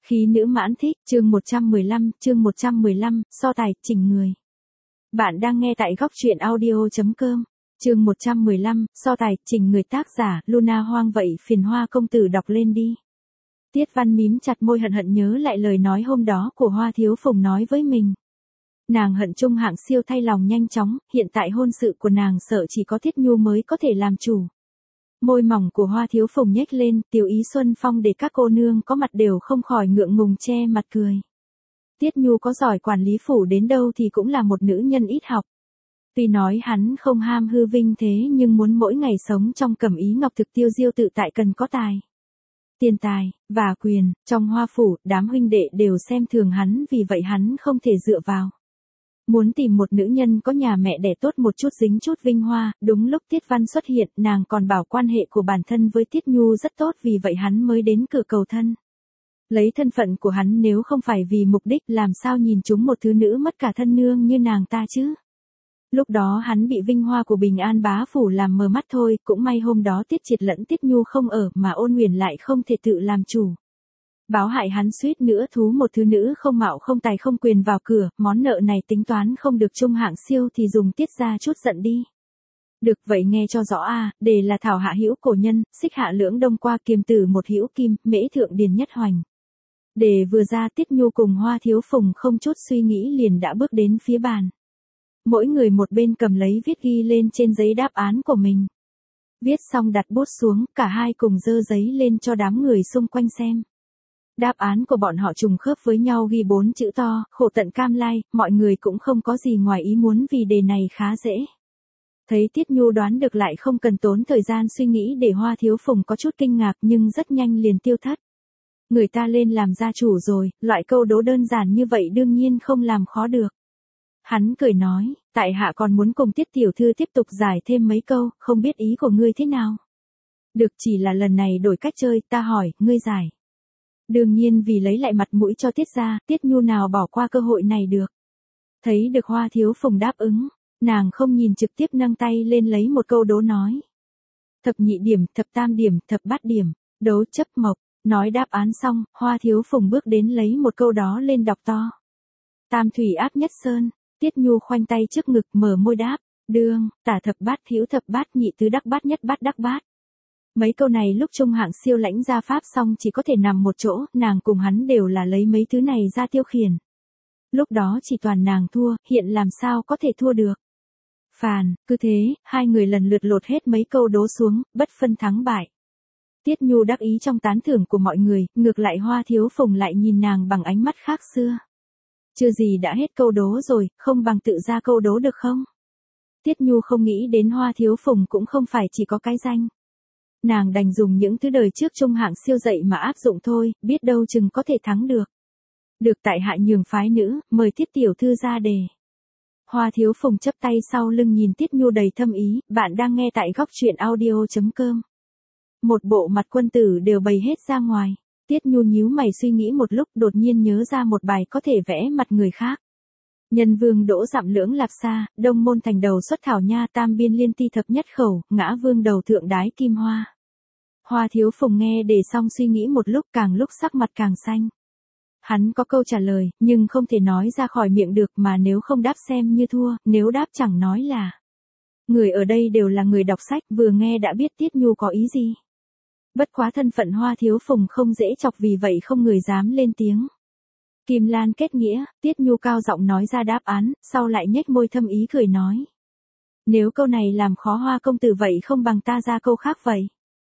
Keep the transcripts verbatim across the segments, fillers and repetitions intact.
Khí nữ mãn thích, chương một trăm mười lăm, chương một trăm mười lăm, so tài, chỉnh người. Bạn đang nghe tại góc truyện audio.com. Chương một trăm mười lăm, so tài, chỉnh người, tác giả, Luna Hoang. Vậy phiền Hoa công tử đọc lên đi. Tiết Văn mím chặt môi hận hận nhớ lại lời nói hôm đó của Hoa Thiếu Phùng nói với mình. Nàng hận Trung Hạng Siêu thay lòng nhanh chóng, hiện tại hôn sự của nàng sợ chỉ có Tiết Nhu mới có thể làm chủ. Môi mỏng của Hoa Thiếu Phùng nhếch lên, tiểu ý xuân phong để các cô nương có mặt đều không khỏi ngượng ngùng che mặt cười. Tiết Nhu có giỏi quản lý phủ đến đâu thì cũng là một nữ nhân ít học. Tuy nói hắn không ham hư vinh thế nhưng muốn mỗi ngày sống trong cẩm ý ngọc thực tiêu diêu tự tại cần có tài, tiền tài, và quyền. Trong Hoa phủ, đám huynh đệ đều xem thường hắn, vì vậy hắn không thể dựa vào. Muốn tìm một nữ nhân có nhà mẹ đẻ tốt một chút dính chút vinh hoa. Đúng lúc Tiết Văn xuất hiện, nàng còn bảo quan hệ của bản thân với Tiết Nhu rất tốt, vì vậy hắn mới đến cửa cầu thân. Lấy thân phận của hắn, nếu không phải vì mục đích, làm sao nhìn chúng một thứ nữ mất cả thân nương như nàng ta chứ. Lúc đó hắn bị vinh hoa của Bình An bá phủ làm mờ mắt thôi. Cũng may hôm đó Tiết Triệt lẫn Tiết Nhu không ở, mà Ôn Nguyền lại không thể tự làm chủ. Báo hại hắn suýt nữa thú một thứ nữ không mạo không tài không quyền vào cửa. Món nợ này tính toán không được Trung Hạng Siêu thì dùng Tiết ra chút giận đi. Được vậy nghe cho rõ a, à, đề là thảo hạ hữu cổ nhân, xích hạ lưỡng đông qua, kiềm tử một hữu kim, mễ thượng điền nhất hoành. Đề vừa ra, Tiết Nhu cùng Hoa Thiếu Phùng không chút suy nghĩ liền đã bước đến phía bàn. Mỗi người một bên cầm lấy viết ghi lên trên giấy đáp án của mình. Viết xong đặt bút xuống, cả hai cùng dơ giấy lên cho đám người xung quanh xem. Đáp án của bọn họ trùng khớp với nhau, ghi bốn chữ to, khổ tận cam lai. Mọi người cũng không có gì ngoài ý muốn vì đề này khá dễ. Thấy Tiết Nhu đoán được lại không cần tốn thời gian suy nghĩ, để Hoa Thiếu Phùng có chút kinh ngạc nhưng rất nhanh liền tiêu thất. Người ta lên làm gia chủ rồi, loại câu đố đơn giản như vậy đương nhiên không làm khó được. Hắn cười nói, tại hạ còn muốn cùng Tiết tiểu thư tiếp tục giải thêm mấy câu, không biết ý của ngươi thế nào. Được, chỉ là lần này đổi cách chơi, ta hỏi, ngươi giải. Đương nhiên vì lấy lại mặt mũi cho Tiết gia, Tiết Nhu nào bỏ qua cơ hội này được. Thấy được Hoa Thiếu Phùng đáp ứng, nàng không nhìn trực tiếp nâng tay lên lấy một câu đố nói. Thập nhị điểm, thập tam điểm, thập bát điểm, đố chấp mộc. Nói đáp án xong, Hoa Thiếu Phùng bước đến lấy một câu đó lên đọc to. Tam thủy ác nhất sơn. Tiết Nhu khoanh tay trước ngực mở môi đáp, đương, tả thập bát hữu thập bát, nhị tứ đắc bát, nhất bát đắc bát. Mấy câu này lúc Trung Hạng Siêu lãnh ra pháp xong chỉ có thể nằm một chỗ, nàng cùng hắn đều là lấy mấy thứ này ra tiêu khiển. Lúc đó chỉ toàn nàng thua, hiện làm sao có thể thua được. Phàn, cứ thế, hai người lần lượt lột hết mấy câu đố xuống, bất phân thắng bại. Tiết Nhu đắc ý trong tán thưởng của mọi người, ngược lại Hoa Thiếu Phùng lại nhìn nàng bằng ánh mắt khác xưa. Chưa gì đã hết câu đố rồi, không bằng tự ra câu đố được không? Tiết Nhu không nghĩ đến Hoa Thiếu Phùng cũng không phải chỉ có cái danh. Nàng đành dùng những thứ đời trước Trung Hạng Siêu dạy mà áp dụng thôi, biết đâu chừng có thể thắng được. Được, tại hạ nhường phái nữ, mời Tiết tiểu thư ra đề. Hoa Thiếu Phùng chắp tay sau lưng nhìn Tiết Nhu đầy thâm ý. Bạn đang nghe tại góc truyện audio.com. Một bộ mặt quân tử đều bày hết ra ngoài. Tiết Nhu nhíu mày suy nghĩ một lúc, đột nhiên nhớ ra một bài có thể vẽ mặt người khác. Nhân vương đỗ dặm lưỡng lạp xa, đông môn thành đầu xuất thảo nha, tam biên liên ti thập nhất khẩu, ngã vương đầu thượng đái kim hoa. Hoa Thiếu Phùng nghe để xong suy nghĩ một lúc, càng lúc sắc mặt càng xanh. Hắn có câu trả lời, nhưng không thể nói ra khỏi miệng được, mà nếu không đáp xem như thua, nếu đáp chẳng nói là. Người ở đây đều là người đọc sách, vừa nghe đã biết Tiết Nhu có ý gì. Bất quá thân phận Hoa Thiếu Phùng không dễ chọc, vì vậy không người dám lên tiếng. Kim Lan kết nghĩa, Tiết Nhu cao giọng nói ra đáp án, sau lại nhếch môi thâm ý cười nói. Nếu câu này làm khó Hoa công tử vậy không bằng ta ra câu khác vậy.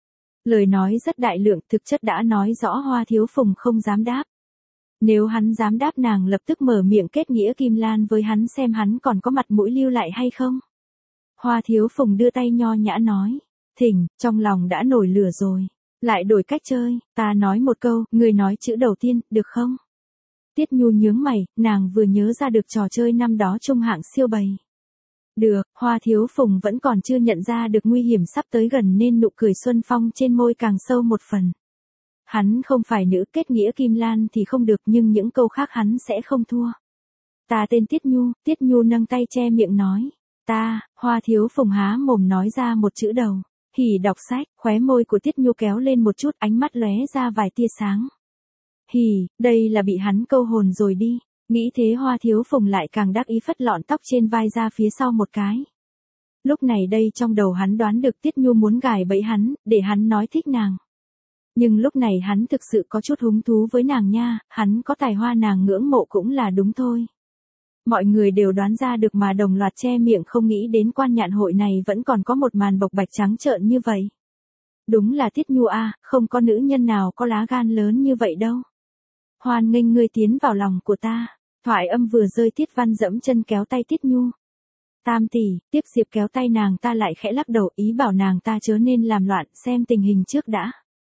Lời nói rất đại lượng, thực chất đã nói rõ Hoa Thiếu Phùng không dám đáp. Nếu hắn dám đáp, nàng lập tức mở miệng kết nghĩa Kim Lan với hắn xem hắn còn có mặt mũi lưu lại hay không. Hoa Thiếu Phùng đưa tay nho nhã nói. Thỉnh, trong lòng đã nổi lửa rồi. Lại đổi cách chơi, ta nói một câu, người nói chữ đầu tiên, được không? Tiết Nhu nhướng mày, nàng vừa nhớ ra được trò chơi năm đó Trung Hạng Siêu bày. Được, Hoa Thiếu Phùng vẫn còn chưa nhận ra được nguy hiểm sắp tới gần nên nụ cười xuân phong trên môi càng sâu một phần. Hắn không phải nữ, kết nghĩa Kim Lan thì không được, nhưng những câu khác hắn sẽ không thua. Ta tên Tiết Nhu. Tiết Nhu nâng tay che miệng nói. Ta, Hoa Thiếu Phùng há mồm nói ra một chữ đầu. Hỉ đọc sách, khóe môi của Tiết Nhu kéo lên một chút, ánh mắt lóe ra vài tia sáng. Hì, đây là bị hắn câu hồn rồi đi. Nghĩ thế Hoa Thiếu Phùng lại càng đắc ý phất lọn tóc trên vai ra phía sau một cái. Lúc này đây trong đầu hắn đoán được Tiết Nhu muốn gài bẫy hắn, để hắn nói thích nàng. Nhưng lúc này hắn thực sự có chút hứng thú với nàng nha, hắn có tài hoa nàng ngưỡng mộ cũng là đúng thôi. Mọi người đều đoán ra được mà đồng loạt che miệng không nghĩ đến quan nhạn hội này vẫn còn có một màn bộc bạch trắng trợn như vậy. Đúng là Tiết Nhu a, không có nữ nhân nào có lá gan lớn như vậy đâu. Hoan nghênh ngươi tiến vào lòng của ta. Thoại âm vừa rơi Tiết Văn dẫm chân kéo tay Tiết Nhu. Tam tỷ, Tiếp Diệp kéo tay nàng ta lại khẽ lắc đầu ý bảo nàng ta chớ nên làm loạn xem tình hình trước đã.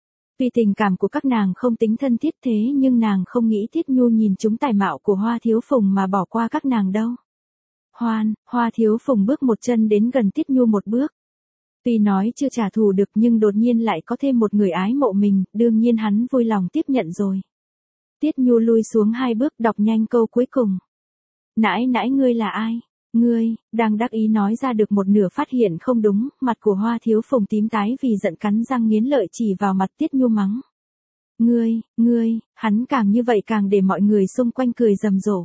Vì tình cảm của các nàng không tính thân thiết thế nhưng nàng không nghĩ Tiết Nhu nhìn chúng tài mạo của Hoa Thiếu Phùng mà bỏ qua các nàng đâu. Hoan, Hoa Thiếu Phùng bước một chân đến gần Tiết Nhu một bước. Tuy nói chưa trả thù được nhưng đột nhiên lại có thêm một người ái mộ mình, đương nhiên hắn vui lòng tiếp nhận rồi. Tiết Nhu lui xuống hai bước đọc nhanh câu cuối cùng. Nãi nãi ngươi là ai? Ngươi, đang đắc ý nói ra được một nửa phát hiện không đúng, mặt của Hoa Thiếu Phùng tím tái vì giận cắn răng nghiến lợi chỉ vào mặt Tiết Nhu mắng. Ngươi, ngươi, hắn càng như vậy càng để mọi người xung quanh cười rầm rộ.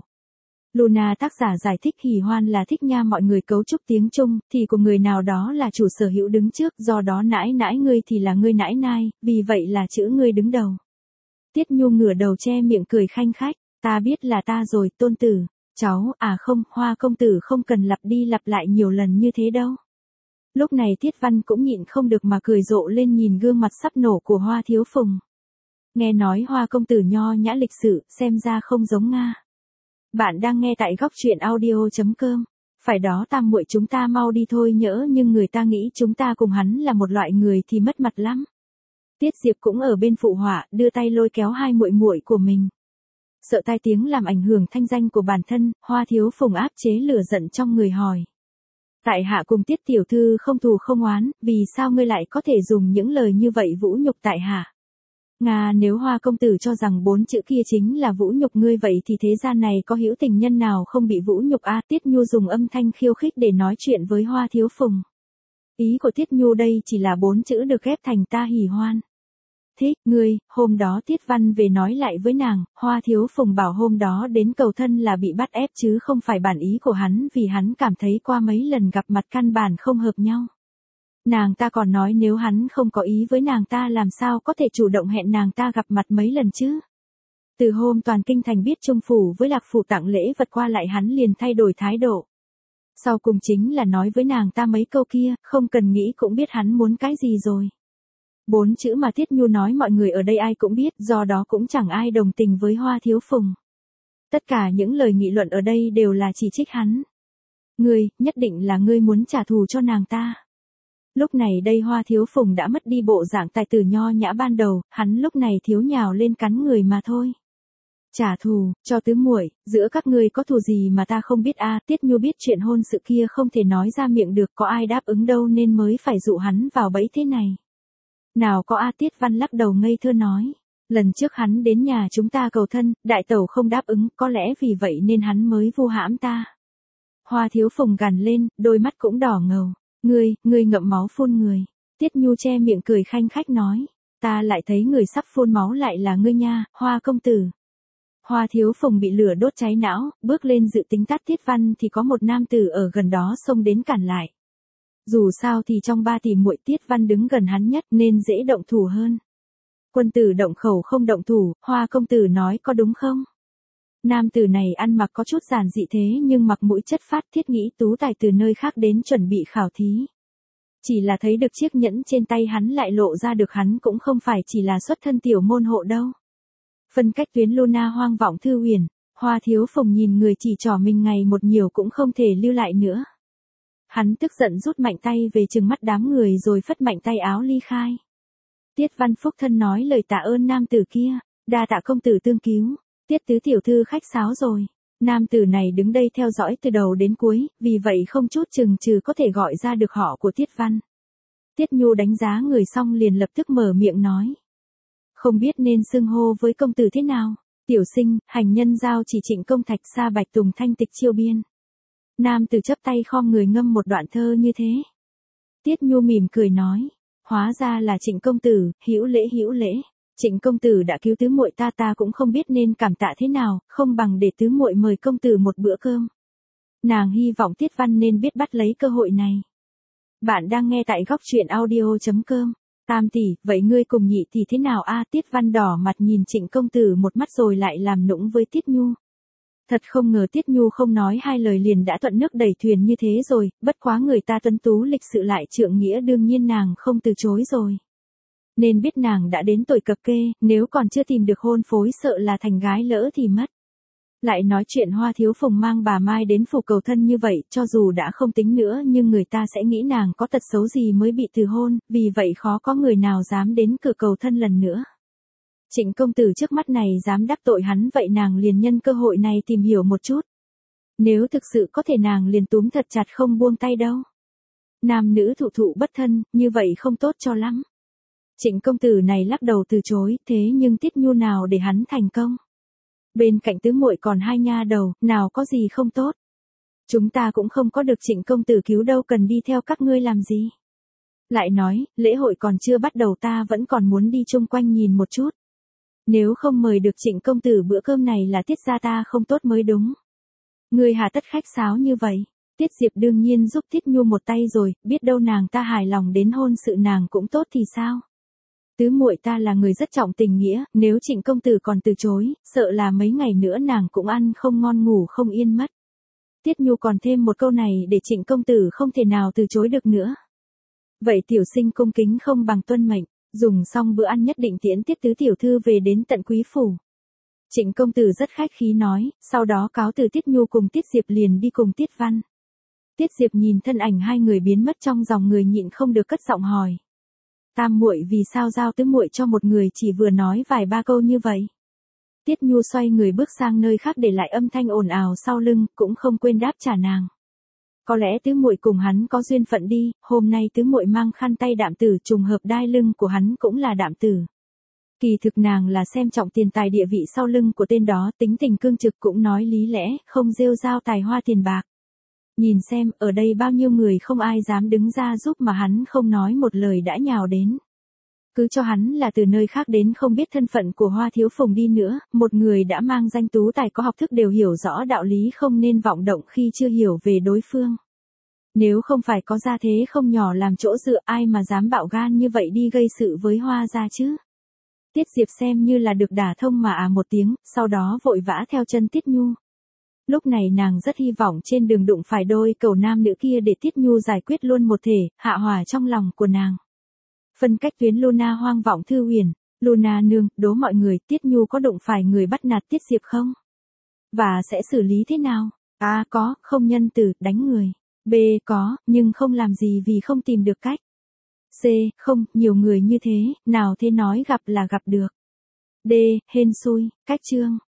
Luna tác giả giải thích hỉ hoan là thích nha mọi người cấu trúc tiếng Trung, thì của người nào đó là chủ sở hữu đứng trước, do đó nãi nãi ngươi thì là ngươi nãi nai, vì vậy là chữ ngươi đứng đầu. Tiết Nhu ngửa đầu che miệng cười khanh khách, ta biết là ta rồi, tôn tử. Cháu, à không, Hoa công tử không cần lặp đi lặp lại nhiều lần như thế đâu. Lúc này Tiết Văn cũng nhịn không được mà cười rộ lên nhìn gương mặt sắp nổ của Hoa Thiếu Phùng. Nghe nói Hoa công tử nho nhã lịch sự, xem ra không giống Nga. Bạn đang nghe tại góc truyện audio chấm com. Phải đó tam muội chúng ta mau đi thôi nhỡ nhưng người ta nghĩ chúng ta cùng hắn là một loại người thì mất mặt lắm. Tiết Diệp cũng ở bên phụ họa, đưa tay lôi kéo hai muội muội của mình. Sợ tai tiếng làm ảnh hưởng thanh danh của bản thân, Hoa Thiếu Phùng áp chế lửa giận trong người hỏi. Tại hạ cùng Tiết tiểu thư không thù không oán, vì sao ngươi lại có thể dùng những lời như vậy vũ nhục tại hạ? Nga nếu Hoa công tử cho rằng bốn chữ kia chính là vũ nhục ngươi vậy thì thế gian này có hữu tình nhân nào không bị vũ nhục a? Tiết Nhu dùng âm thanh khiêu khích để nói chuyện với Hoa Thiếu Phùng. Ý của Tiết Nhu đây chỉ là bốn chữ được ghép thành ta hỉ hoan. Thích, ngươi, hôm đó Tiết Văn về nói lại với nàng, Hoa Thiếu Phùng bảo hôm đó đến cầu thân là bị bắt ép chứ không phải bản ý của hắn vì hắn cảm thấy qua mấy lần gặp mặt căn bản không hợp nhau. Nàng ta còn nói nếu hắn không có ý với nàng ta làm sao có thể chủ động hẹn nàng ta gặp mặt mấy lần chứ. Từ hôm toàn kinh thành biết Trung Phủ với Lạc Phủ tặng lễ vật qua lại hắn liền thay đổi thái độ. Sau cùng chính là nói với nàng ta mấy câu kia, không cần nghĩ cũng biết hắn muốn cái gì rồi. Bốn chữ mà Tiết Nhu nói mọi người ở đây ai cũng biết, do đó cũng chẳng ai đồng tình với Hoa Thiếu Phùng. Tất cả những lời nghị luận ở đây đều là chỉ trích hắn. Ngươi, nhất định là ngươi muốn trả thù cho nàng ta. Lúc này đây Hoa Thiếu Phùng đã mất đi bộ dạng tài tử nho nhã ban đầu, hắn lúc này thiếu nhào lên cắn người mà thôi. Trả thù, cho tứ muội, giữa các ngươi có thù gì mà ta không biết a? Tiết Nhu biết chuyện hôn sự kia không thể nói ra miệng được, có ai đáp ứng đâu nên mới phải dụ hắn vào bẫy thế này. Nào có a? Tiết Văn lắc đầu ngây thơ nói. Lần trước hắn đến nhà chúng ta cầu thân, đại tẩu không đáp ứng, có lẽ vì vậy nên hắn mới vu hãm ta. Hoa Thiếu Phùng gằn lên, đôi mắt cũng đỏ ngầu. Ngươi, ngươi ngậm máu phun người. Tiết Nhu che miệng cười khanh khách nói. Ta lại thấy người sắp phun máu lại là ngươi nha, Hoa công tử. Hoa Thiếu Phùng bị lửa đốt cháy não, bước lên dự tính tát Tiết Văn thì có một nam tử ở gần đó xông đến cản lại. Dù sao thì trong ba tỷ muội Tiết Văn đứng gần hắn nhất nên dễ động thủ hơn. Quân tử động khẩu không động thủ, Hoa công tử nói có đúng không? Nam tử này ăn mặc có chút giản dị thế nhưng mặc mũi chất phát, thiết nghĩ tú tài từ nơi khác đến chuẩn bị khảo thí. Chỉ là thấy được chiếc nhẫn trên tay hắn lại lộ ra được hắn cũng không phải chỉ là xuất thân tiểu môn hộ đâu. Phân cách tuyến Luna hoang vọng thư huyền, Hoa Thiếu Phùng nhìn người chỉ trỏ mình ngày một nhiều cũng không thể lưu lại nữa. Hắn tức giận rút mạnh tay về trừng mắt đám người rồi phất mạnh tay áo ly khai. Tiết Văn phúc thân nói lời tạ ơn nam tử kia, đa tạ công tử tương cứu. Tiết tứ tiểu thư khách sáo rồi. Nam tử này đứng đây theo dõi từ đầu đến cuối, vì vậy không chút chừng chừ có thể gọi ra được họ của Tiết Văn. Tiết Nhu đánh giá người xong liền lập tức mở miệng nói. Không biết nên xưng hô với công tử thế nào. Tiểu sinh, hành nhân giao chỉ Trịnh Công Thạch xa Bạch Tùng thanh tịch chiêu biên. Nam tử chấp tay khom người ngâm một đoạn thơ như thế. Tiết Nhu mỉm cười nói. Hóa ra là Trịnh công tử, hữu lễ hữu lễ. Trịnh công tử đã cứu tứ muội ta, ta cũng không biết nên cảm tạ thế nào, không bằng để tứ muội mời công tử một bữa cơm. Nàng hy vọng Tiết Văn nên biết bắt lấy cơ hội này. Bạn đang nghe tại góc truyện audio.com. Tam tỷ, vậy ngươi cùng nhị tỷ thế nào a? Tiết Văn đỏ mặt nhìn Trịnh công tử một mắt rồi lại làm nũng với Tiết Nhu. Thật không ngờ Tiết Nhu không nói hai lời liền đã thuận nước đẩy thuyền như thế rồi, bất quá người ta tuấn tú lịch sự lại trượng nghĩa, đương nhiên nàng không từ chối rồi. Nên biết nàng đã đến tuổi cập kê, nếu còn chưa tìm được hôn phối sợ là thành gái lỡ thì mất. Lại nói chuyện Hoa Thiếu Phùng mang bà Mai đến phủ cầu thân như vậy, cho dù đã không tính nữa nhưng người ta sẽ nghĩ nàng có tật xấu gì mới bị từ hôn, vì vậy khó có người nào dám đến cửa cầu thân lần nữa. Trịnh công tử trước mắt này dám đắc tội hắn, vậy nàng liền nhân cơ hội này tìm hiểu một chút. Nếu thực sự có thể nàng liền túm thật chặt không buông tay đâu. Nam nữ thụ thụ bất thân, như vậy không tốt cho lắm. Trịnh công tử này lắc đầu từ chối, thế nhưng Tiết Nhu nào để hắn thành công. Bên cạnh tứ muội còn hai nha đầu, nào có gì không tốt. Chúng ta cũng không có được Trịnh công tử cứu đâu cần đi theo các ngươi làm gì. Lại nói, lễ hội còn chưa bắt đầu ta vẫn còn muốn đi chung quanh nhìn một chút. Nếu không mời được Trịnh công tử bữa cơm này là Tiết gia ta không tốt mới đúng. Ngươi hà tất khách sáo như vậy. Tiết Diệp đương nhiên giúp Tiết Nhu một tay rồi, biết đâu nàng ta hài lòng đến hôn sự nàng cũng tốt thì sao. Tứ muội ta là người rất trọng tình nghĩa, nếu Trịnh công tử còn từ chối, sợ là mấy ngày nữa nàng cũng ăn không ngon ngủ không yên mất. Tiết Nhu còn thêm một câu này để Trịnh công tử không thể nào từ chối được nữa. Vậy tiểu sinh cung kính không bằng tuân mệnh, dùng xong bữa ăn nhất định tiễn Tiết tứ tiểu thư về đến tận quý phủ. Trịnh công tử rất khách khí nói, sau đó cáo từ Tiết Nhu cùng Tiết Diệp liền đi cùng Tiết Văn. Tiết Diệp nhìn thân ảnh hai người biến mất trong dòng người nhịn không được cất giọng hỏi. Tam muội vì sao giao tứ muội cho một người chỉ vừa nói vài ba câu như vậy? Tiết Nhu xoay người bước sang nơi khác để lại âm thanh ồn ào sau lưng, cũng không quên đáp trả nàng. Có lẽ tứ muội cùng hắn có duyên phận đi, hôm nay tứ muội mang khăn tay đạm tử, trùng hợp đai lưng của hắn cũng là đạm tử. Kỳ thực nàng là xem trọng tiền tài địa vị sau lưng của tên đó, tính tình cương trực cũng nói lý lẽ, không rêu rao tài hoa tiền bạc. Nhìn xem, ở đây bao nhiêu người không ai dám đứng ra giúp mà hắn không nói một lời đã nhào đến. Cứ cho hắn là từ nơi khác đến không biết thân phận của Hoa Thiếu Phùng đi nữa, một người đã mang danh tú tài có học thức đều hiểu rõ đạo lý không nên vọng động khi chưa hiểu về đối phương. Nếu không phải có gia thế không nhỏ làm chỗ dựa, ai mà dám bạo gan như vậy đi gây sự với Hoa gia chứ. Tiết Diệp xem như là được đả thông mà à một tiếng, sau đó vội vã theo chân Tiết Nhu. Lúc này nàng rất hy vọng trên đường đụng phải đôi cầu nam nữ kia để Tiết Nhu giải quyết luôn một thể, hạ hỏa trong lòng của nàng. Phân cách tuyến Luna hoang vọng thư huyền, Luna nương, đố mọi người, Tiết Nhu có đụng phải người bắt nạt Tiết Diệp không? Và sẽ xử lý thế nào? A có, không nhân từ, đánh người. B có, nhưng không làm gì vì không tìm được cách. C không, nhiều người như thế, nào thế nói gặp là gặp được. D hên xui, cách chương.